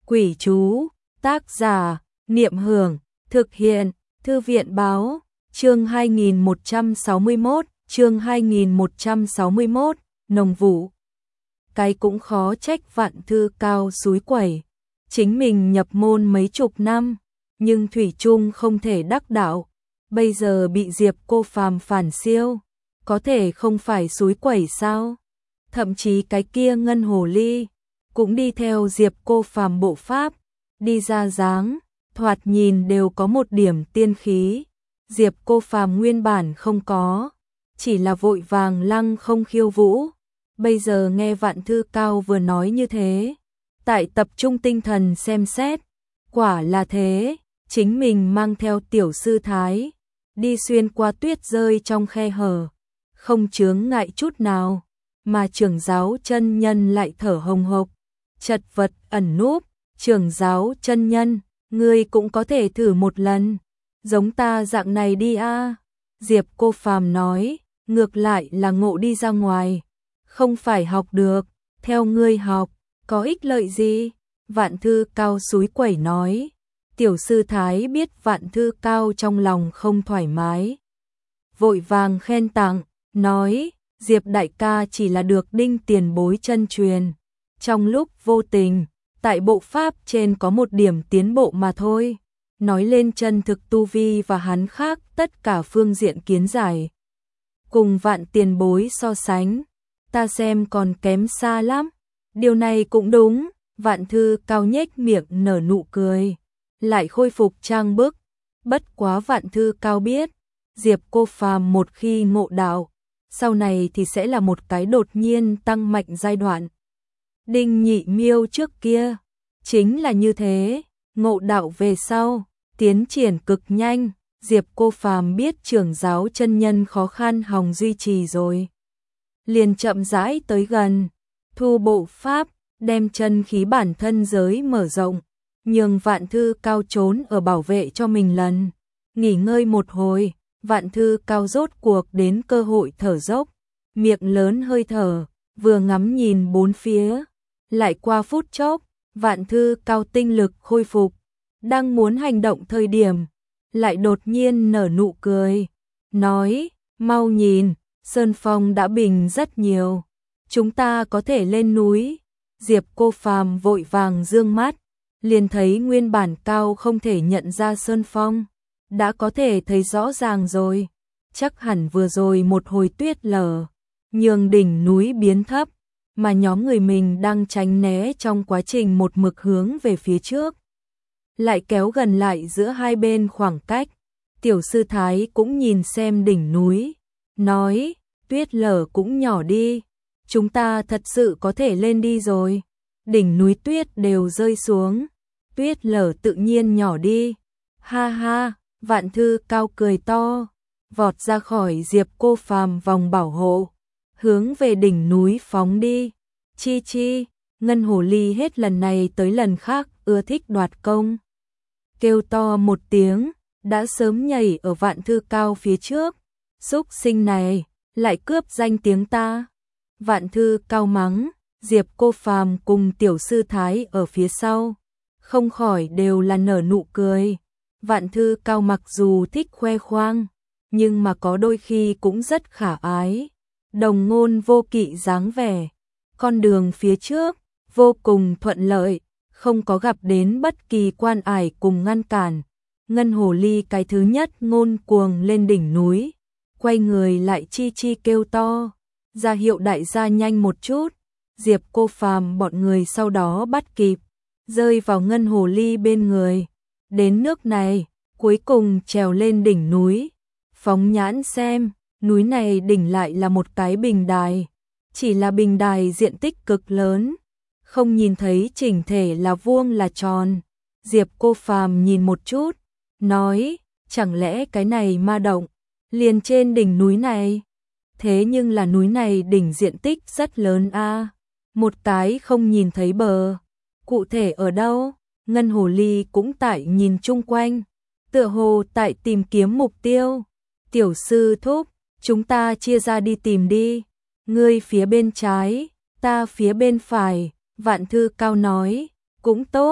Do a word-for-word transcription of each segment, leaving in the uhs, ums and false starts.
Quỷ chú, tác giả, Niệm Hưởng, thực hiện, Thư viện báo, chương hai nghìn một trăm sáu mươi mốt, chương hai nghìn một trăm sáu mươi mốt, nồng vụ. Cái cũng khó trách Vạn Thư Cao xúi quẩy, chính mình nhập môn mấy chục năm, nhưng thủy chung không thể đắc đạo, bây giờ bị Diệp Cô Phàm phản siêu, có thể không phải xúi quẩy sao? Thậm chí cái kia ngân hồ ly cũng đi theo Diệp Cô Phàm bộ pháp, đi ra dáng, thoạt nhìn đều có một điểm tiên khí. Diệp Cô Phàm nguyên bản không có, chỉ là vội vàng lăng không khiêu vũ. Bây giờ nghe Vạn Thư Cao vừa nói như thế, tại tập trung tinh thần xem xét, quả là thế, chính mình mang theo tiểu sư thái, đi xuyên qua tuyết rơi trong khe hở, không chướng ngại chút nào, mà trưởng giáo chân nhân lại thở hồng hộc, chật vật ẩn núp. Trưởng giáo chân nhân, ngươi cũng có thể thử một lần, giống ta dạng này đi a. Diệp Cô Phàm nói, ngược lại là ngộ đi ra ngoài, không phải học được, theo ngươi học, có ích lợi gì? Vạn Thư Cao xúi quẩy nói. Tiểu sư thái biết Vạn Thư Cao trong lòng không thoải mái, vội vàng khen tặng, nói, Diệp đại ca chỉ là được Đinh tiền bối chân truyền, trong lúc vô tình, tại bộ pháp trên có một điểm tiến bộ mà thôi, nói lên chân thực tu vi và hắn khác tất cả phương diện kiến giải. Cùng Vạn tiền bối so sánh, ta xem còn kém xa lắm, điều này cũng đúng. Vạn Thư Cao nhếch miệng nở nụ cười, lại khôi phục trang bức, bất quá Vạn Thư Cao biết, Diệp Cô Phàm một khi ngộ đạo, sau này thì sẽ là một cái đột nhiên tăng mạnh giai đoạn. Đinh Nhị Miêu trước kia, chính là như thế, ngộ đạo về sau, tiến triển cực nhanh, Diệp Cô Phàm biết trưởng giáo chân nhân khó khăn hòng duy trì rồi. Liền chậm rãi tới gần, thu bộ pháp, đem chân khí bản thân giới mở rộng, nhường Vạn Thư Cao trốn ở bảo vệ cho mình lần. Nghỉ ngơi một hồi, Vạn Thư Cao rốt cuộc đến cơ hội thở dốc, miệng lớn hơi thở, vừa ngắm nhìn bốn phía. Lại qua phút chốc, Vạn Thư Cao tinh lực khôi phục, đang muốn hành động thời điểm, lại đột nhiên nở nụ cười, nói, mau nhìn, sơn phong đã bình rất nhiều, chúng ta có thể lên núi. Diệp Cô Phàm vội vàng dương mắt, liền thấy nguyên bản cao không thể nhận ra sơn phong, đã có thể thấy rõ ràng rồi, chắc hẳn vừa rồi một hồi tuyết lở, nhường đỉnh núi biến thấp, mà nhóm người mình đang tránh né trong quá trình một mực hướng về phía trước, lại kéo gần lại giữa hai bên khoảng cách. Tiểu sư thái cũng nhìn xem đỉnh núi, nói, tuyết lở cũng nhỏ đi, chúng ta thật sự có thể lên đi rồi, đỉnh núi tuyết đều rơi xuống, tuyết lở tự nhiên nhỏ đi, ha ha. Vạn Thư Cao cười to, vọt ra khỏi Diệp Cô Phàm vòng bảo hộ, hướng về đỉnh núi phóng đi. Chi chi, ngân hồ ly hết lần này tới lần khác ưa thích đoạt công, kêu to một tiếng, đã sớm nhảy ở Vạn Thư Cao phía trước, xúc sinh này, lại cướp danh tiếng ta. Vạn Thư Cao mắng, Diệp Cô Phàm cùng tiểu sư thái ở phía sau, không khỏi đều là nở nụ cười. Vạn Thư Cao mặc dù thích khoe khoang, nhưng mà có đôi khi cũng rất khả ái, đồng ngôn vô kỵ dáng vẻ. Con đường phía trước, vô cùng thuận lợi, không có gặp đến bất kỳ quan ải cùng ngăn cản. Ngân hồ ly cái thứ nhất ngôn cuồng lên đỉnh núi, quay người lại chi chi kêu to, ra hiệu đại gia nhanh một chút. Diệp Cô Phàm bọn người sau đó bắt kịp, rơi vào ngân hồ ly bên người. Đến nước này, cuối cùng trèo lên đỉnh núi, phóng nhãn xem, núi này đỉnh lại là một cái bình đài, chỉ là bình đài diện tích cực lớn, không nhìn thấy chỉnh thể là vuông là tròn. Diệp Cô Phàm nhìn một chút, nói, chẳng lẽ cái này ma động, liền trên đỉnh núi này? Thế nhưng là núi này đỉnh diện tích rất lớn a, một cái không nhìn thấy bờ, cụ thể ở đâu? Ngân hồ ly cũng tại nhìn chung quanh, tựa hồ tại tìm kiếm mục tiêu. Tiểu sư thúc, chúng ta chia ra đi tìm đi, ngươi phía bên trái, ta phía bên phải. Vạn Thư Cao nói, cũng tốt,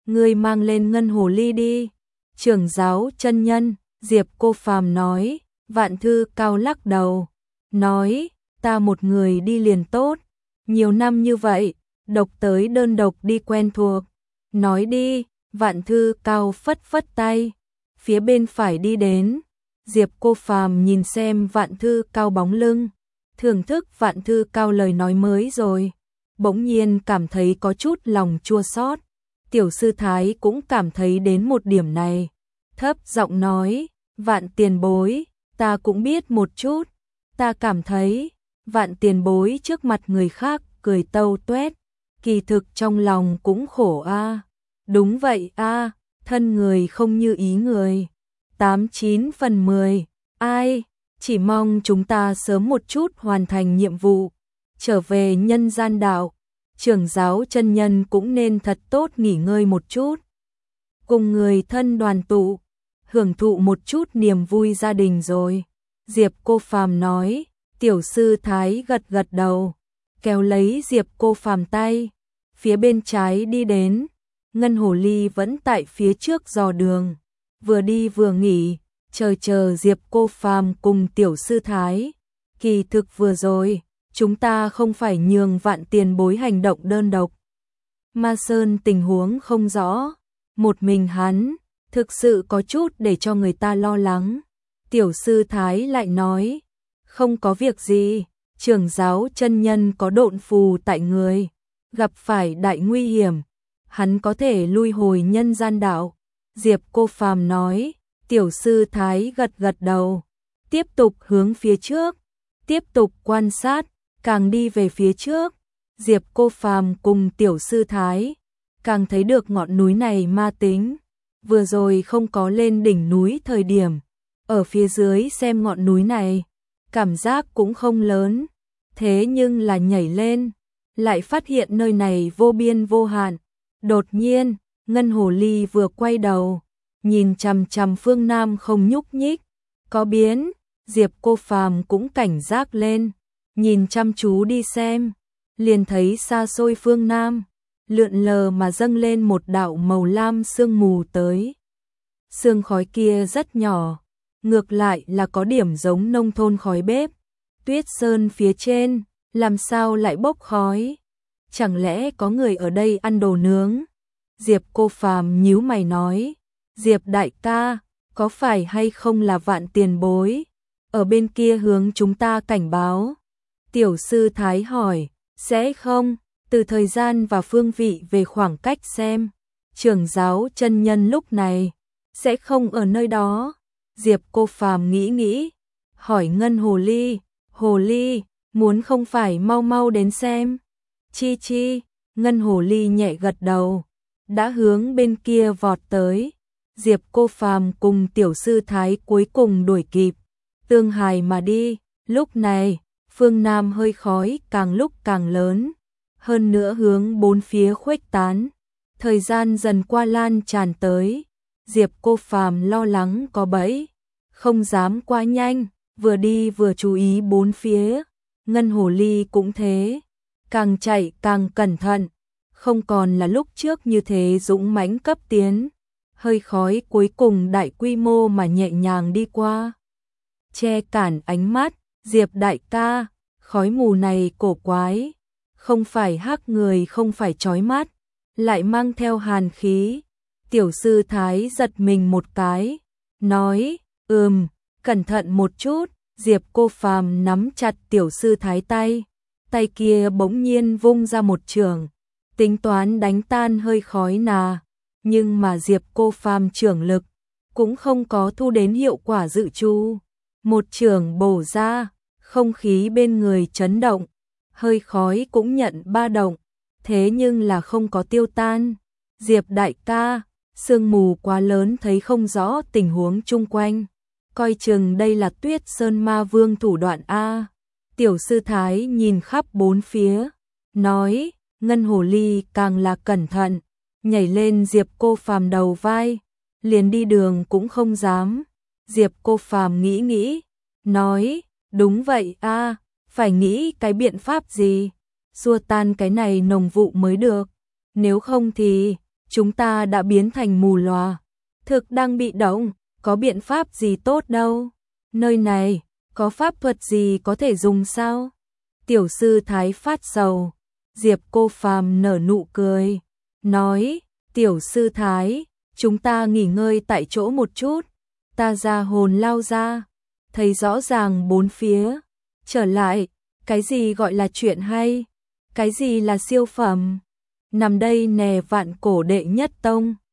ngươi mang lên ngân hồ ly đi. Trưởng giáo chân nhân, Diệp Cô Phàm nói. Vạn Thư Cao lắc đầu, nói, ta một người đi liền tốt, nhiều năm như vậy, độc tới đơn độc đi quen thuộc. Nói đi, Vạn Thư Cao phất phất tay, phía bên phải đi đến. Diệp Cô Phàm nhìn xem Vạn Thư Cao bóng lưng, thưởng thức Vạn Thư Cao lời nói mới rồi, bỗng nhiên cảm thấy có chút lòng chua xót. Tiểu sư thái cũng cảm thấy đến một điểm này, thấp giọng nói, Vạn tiền bối, ta cũng biết một chút, ta cảm thấy, Vạn tiền bối trước mặt người khác cười tâu tuét, kỳ thực trong lòng cũng khổ a. Đúng vậy a, thân người không như ý người. Tám chín phần mười, ai, chỉ mong chúng ta sớm một chút hoàn thành nhiệm vụ, trở về nhân gian đạo. Trưởng giáo chân nhân cũng nên thật tốt nghỉ ngơi một chút, cùng người thân đoàn tụ, hưởng thụ một chút niềm vui gia đình rồi. Diệp Cô Phàm nói. Tiểu sư thái gật gật đầu, kéo lấy Diệp Cô Phàm tay, phía bên trái đi đến. Ngân hồ ly vẫn tại phía trước dò đường, vừa đi vừa nghỉ, chờ chờ Diệp Cô Phàm cùng tiểu sư thái. Kỳ thực vừa rồi, chúng ta không phải nhường Vạn tiền bối hành động đơn độc. Ma Sơn tình huống không rõ, một mình hắn, thực sự có chút để cho người ta lo lắng. Tiểu sư thái lại nói, không có việc gì, trưởng giáo chân nhân có độn phù tại người, gặp phải đại nguy hiểm, hắn có thể lui hồi nhân gian đạo. Diệp Cô Phàm nói. Tiểu sư thái gật gật đầu, tiếp tục hướng phía trước, tiếp tục quan sát, càng đi về phía trước, Diệp Cô Phàm cùng tiểu sư thái càng thấy được ngọn núi này ma tính. Vừa rồi không có lên đỉnh núi thời điểm, ở phía dưới xem ngọn núi này, cảm giác cũng không lớn, thế nhưng là nhảy lên, lại phát hiện nơi này vô biên vô hạn. Đột nhiên, Ngân hồ ly vừa quay đầu, nhìn chằm chằm phương Nam không nhúc nhích, có biến. Diệp Cô Phàm cũng cảnh giác lên, nhìn chăm chú đi xem, liền thấy xa xôi phương Nam, lượn lờ mà dâng lên một đạo màu lam sương mù tới. Sương khói kia rất nhỏ, ngược lại là có điểm giống nông thôn khói bếp. Tuyết sơn phía trên, làm sao lại bốc khói? Chẳng lẽ có người ở đây ăn đồ nướng? Diệp Cô Phàm nhíu mày nói, Diệp đại ca, có phải hay không là Vạn tiền bối ở bên kia hướng chúng ta cảnh báo? Tiểu sư thái hỏi, sẽ không, từ thời gian và phương vị về khoảng cách xem, trưởng giáo chân nhân lúc này sẽ không ở nơi đó. Diệp Cô Phàm nghĩ nghĩ, hỏi Ngân hồ ly, hồ ly, muốn không phải mau mau đến xem? Chi chi, Ngân hồ ly nhẹ gật đầu, đã hướng bên kia vọt tới. Diệp Cô Phàm cùng tiểu sư thái cuối cùng đuổi kịp, tương hài mà đi. Lúc này, phương Nam hơi khói càng lúc càng lớn, hơn nữa hướng bốn phía khuếch tán. Thời gian dần qua lan tràn tới, Diệp Cô Phàm lo lắng có bẫy, không dám quá nhanh, vừa đi vừa chú ý bốn phía. Ngân hồ ly cũng thế, càng chạy càng cẩn thận, không còn là lúc trước như thế dũng mãnh cấp tiến. Hơi khói cuối cùng đại quy mô mà nhẹ nhàng đi qua, che cản ánh mắt. Diệp đại ca, khói mù này cổ quái, không phải hắc người, không phải chói mắt, lại mang theo hàn khí. Tiểu sư thái giật mình một cái, nói, ừm, cẩn thận một chút. Diệp Cô Phàm nắm chặt tiểu sư thái tay, tay kia bỗng nhiên vung ra một chưởng, tính toán đánh tan hơi khói nà. Nhưng mà Diệp Cô Phàm chưởng lực cũng không có thu đến hiệu quả dự trù. Một chưởng bổ ra, không khí bên người chấn động, hơi khói cũng nhận ba động, thế nhưng là không có tiêu tan. Diệp đại ca, sương mù quá lớn thấy không rõ tình huống chung quanh, coi chừng đây là Tuyết Sơn Ma Vương thủ đoạn a. Tiểu sư thái nhìn khắp bốn phía, nói. Ngân hồ ly càng là cẩn thận, nhảy lên Diệp Cô Phàm đầu vai, liền đi đường cũng không dám. Diệp Cô Phàm nghĩ nghĩ, nói, đúng vậy a, phải nghĩ cái biện pháp gì, xua tan cái này nồng vụ mới được, nếu không thì chúng ta đã biến thành mù lòa, thực đang bị động, có biện pháp gì tốt đâu. Nơi này, có pháp thuật gì có thể dùng sao? Tiểu sư thái phát sầu. Diệp Cô Phàm nở nụ cười, nói, tiểu sư thái, chúng ta nghỉ ngơi tại chỗ một chút. Ta ra hồn lao ra, thấy rõ ràng bốn phía. Trở lại, cái gì gọi là chuyện hay? Cái gì là siêu phẩm? Nằm đây nè vạn cổ đệ nhất tông.